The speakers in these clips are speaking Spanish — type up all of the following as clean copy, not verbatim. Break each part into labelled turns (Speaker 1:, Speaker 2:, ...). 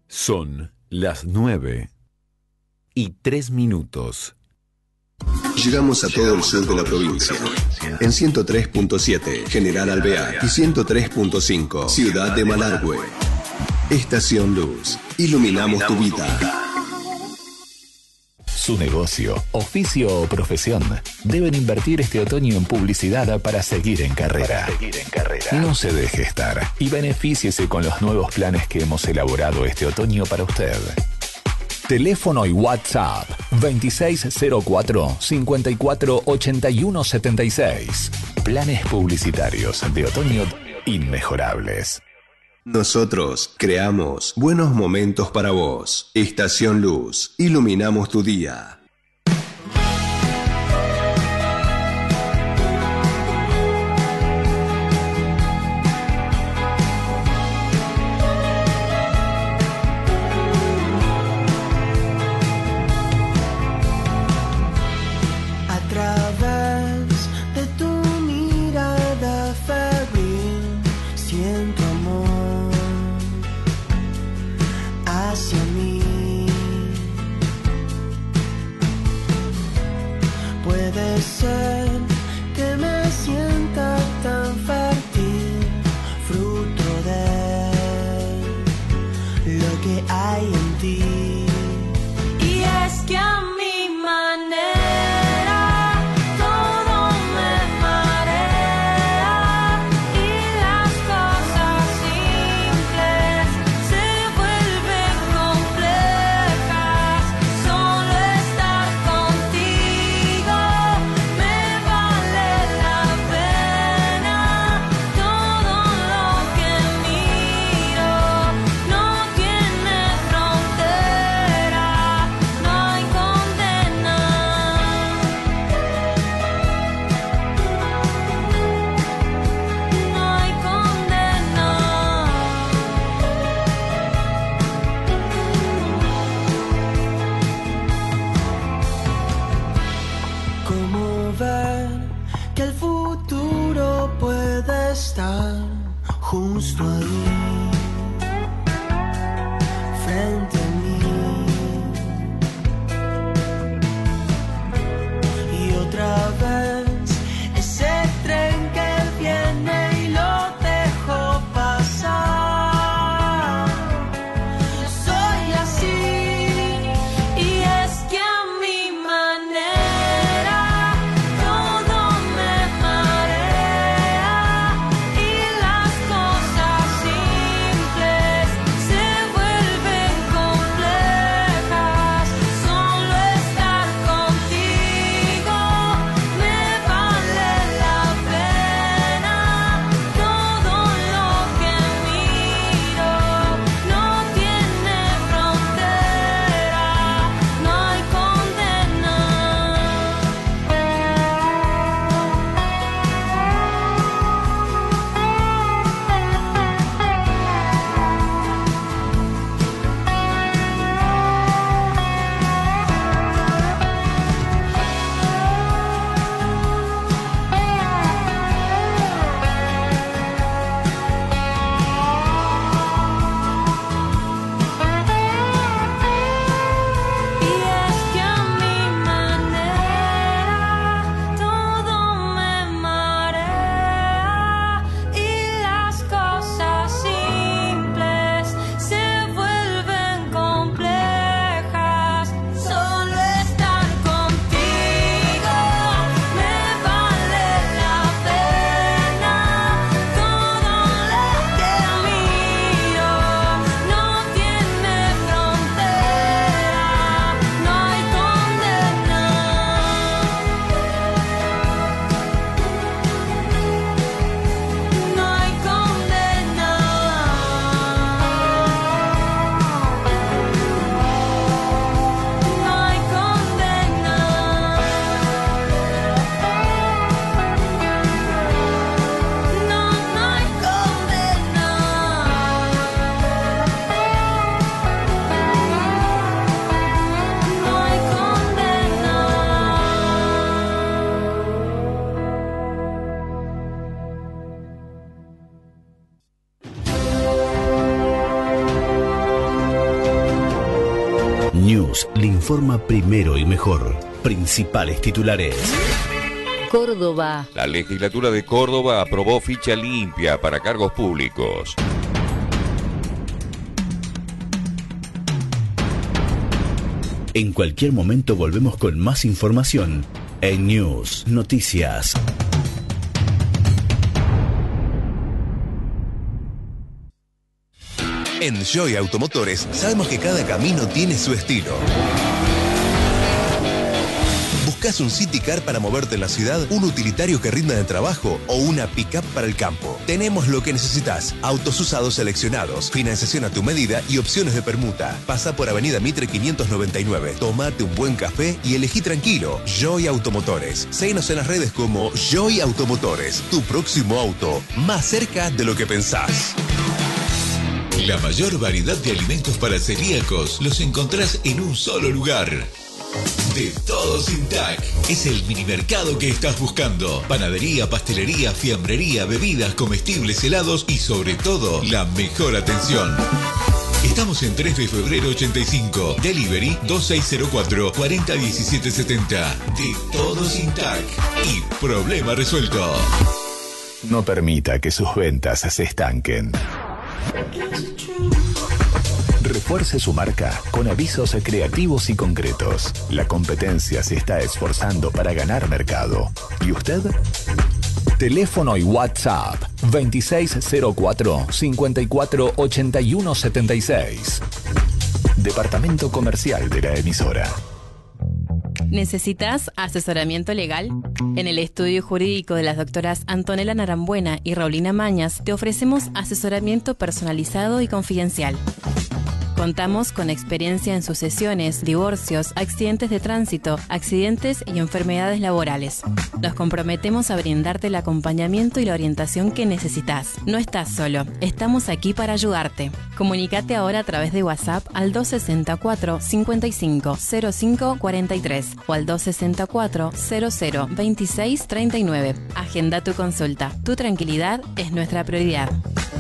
Speaker 1: Son las 9:03.
Speaker 2: Llegamos a todo el sur de la provincia. En 103.7, General Alvear. Y 103.5, Ciudad de Malargüe. Estación Luz. Iluminamos tu vida.
Speaker 3: Su negocio, oficio o profesión deben invertir este otoño en publicidad para seguir en carrera. No se deje estar y benefíciese con los nuevos planes que hemos elaborado este otoño para usted. Teléfono y WhatsApp 2604-548176. Planes publicitarios de otoño inmejorables.
Speaker 2: Nosotros creamos buenos momentos para vos. Estación Luz. Iluminamos tu día.
Speaker 4: News le informa primero y mejor. Principales titulares.
Speaker 5: Córdoba.
Speaker 6: La legislatura de Córdoba aprobó ficha limpia para cargos públicos.
Speaker 4: En cualquier momento volvemos con más información en News Noticias.
Speaker 7: En Joy Automotores sabemos que cada camino tiene su estilo. ¿Buscas un City Car para moverte en la ciudad, un utilitario que rinda de trabajo o una pick-up para el campo? Tenemos lo que necesitas. Autos usados seleccionados, financiación a tu medida y opciones de permuta. Pasa por Avenida Mitre 599, tómate un buen café y elegí tranquilo. Joy Automotores. Síguenos en las redes como Joy Automotores. Tu próximo auto, más cerca de lo que pensás.
Speaker 8: La mayor variedad de alimentos para celíacos los encontrás en un solo lugar. De Todo Sin TAC. Es el minimercado que estás buscando. Panadería, pastelería, fiambrería, bebidas, comestibles, helados y sobre todo, la mejor atención. Estamos en 3 de febrero 85. Delivery 2604-401770. De Todo Sin TAC. Y problema resuelto.
Speaker 3: No permita que sus ventas se estanquen. Refuerce su marca con avisos creativos y concretos. La competencia se está esforzando para ganar mercado. ¿Y usted? Teléfono y WhatsApp 2604-548176. Departamento Comercial de la emisora.
Speaker 9: ¿Necesitas asesoramiento legal? En el estudio jurídico de las doctoras Antonella Narambuena y Raulina Mañas te ofrecemos asesoramiento personalizado y confidencial. Contamos con experiencia en sucesiones, divorcios, accidentes de tránsito, accidentes y enfermedades laborales. Nos comprometemos a brindarte el acompañamiento y la orientación que necesitas. No estás solo, estamos aquí para ayudarte. Comunícate ahora a través de WhatsApp al 264 55 05 43 o al 264 00 26 39. Agenda tu consulta. Tu tranquilidad es nuestra prioridad.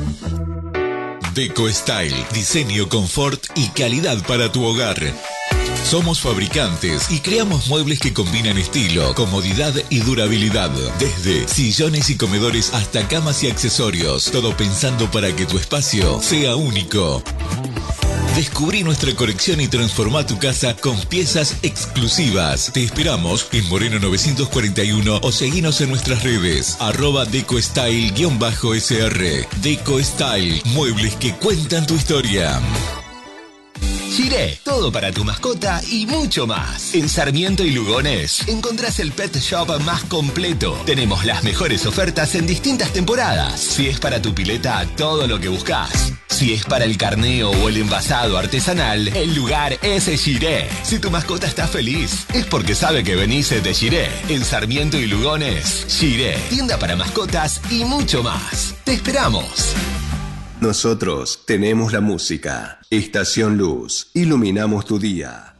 Speaker 8: Deco Style, diseño, confort y calidad para tu hogar. Somos fabricantes y creamos muebles que combinan estilo, comodidad y durabilidad. Desde sillones y comedores hasta camas y accesorios. Todo pensando para que tu espacio sea único. Descubrí nuestra colección y transformá tu casa con piezas exclusivas. Te esperamos en Moreno 941 o seguinos en nuestras redes @decostyle_sr. Deco Style, muebles que cuentan tu historia.
Speaker 10: Giré, todo para tu mascota y mucho más. En Sarmiento y Lugones encontrás el pet shop más completo. Tenemos las mejores ofertas en distintas temporadas. Si es para tu pileta, todo lo que buscas. Si es para el carneo o el envasado artesanal, el lugar es Giré. Si tu mascota está feliz, es porque sabe que venís de Giré. En Sarmiento y Lugones, Giré, tienda para mascotas y mucho más. Te esperamos.
Speaker 2: Nosotros tenemos la música. Estación Luz. Iluminamos tu día.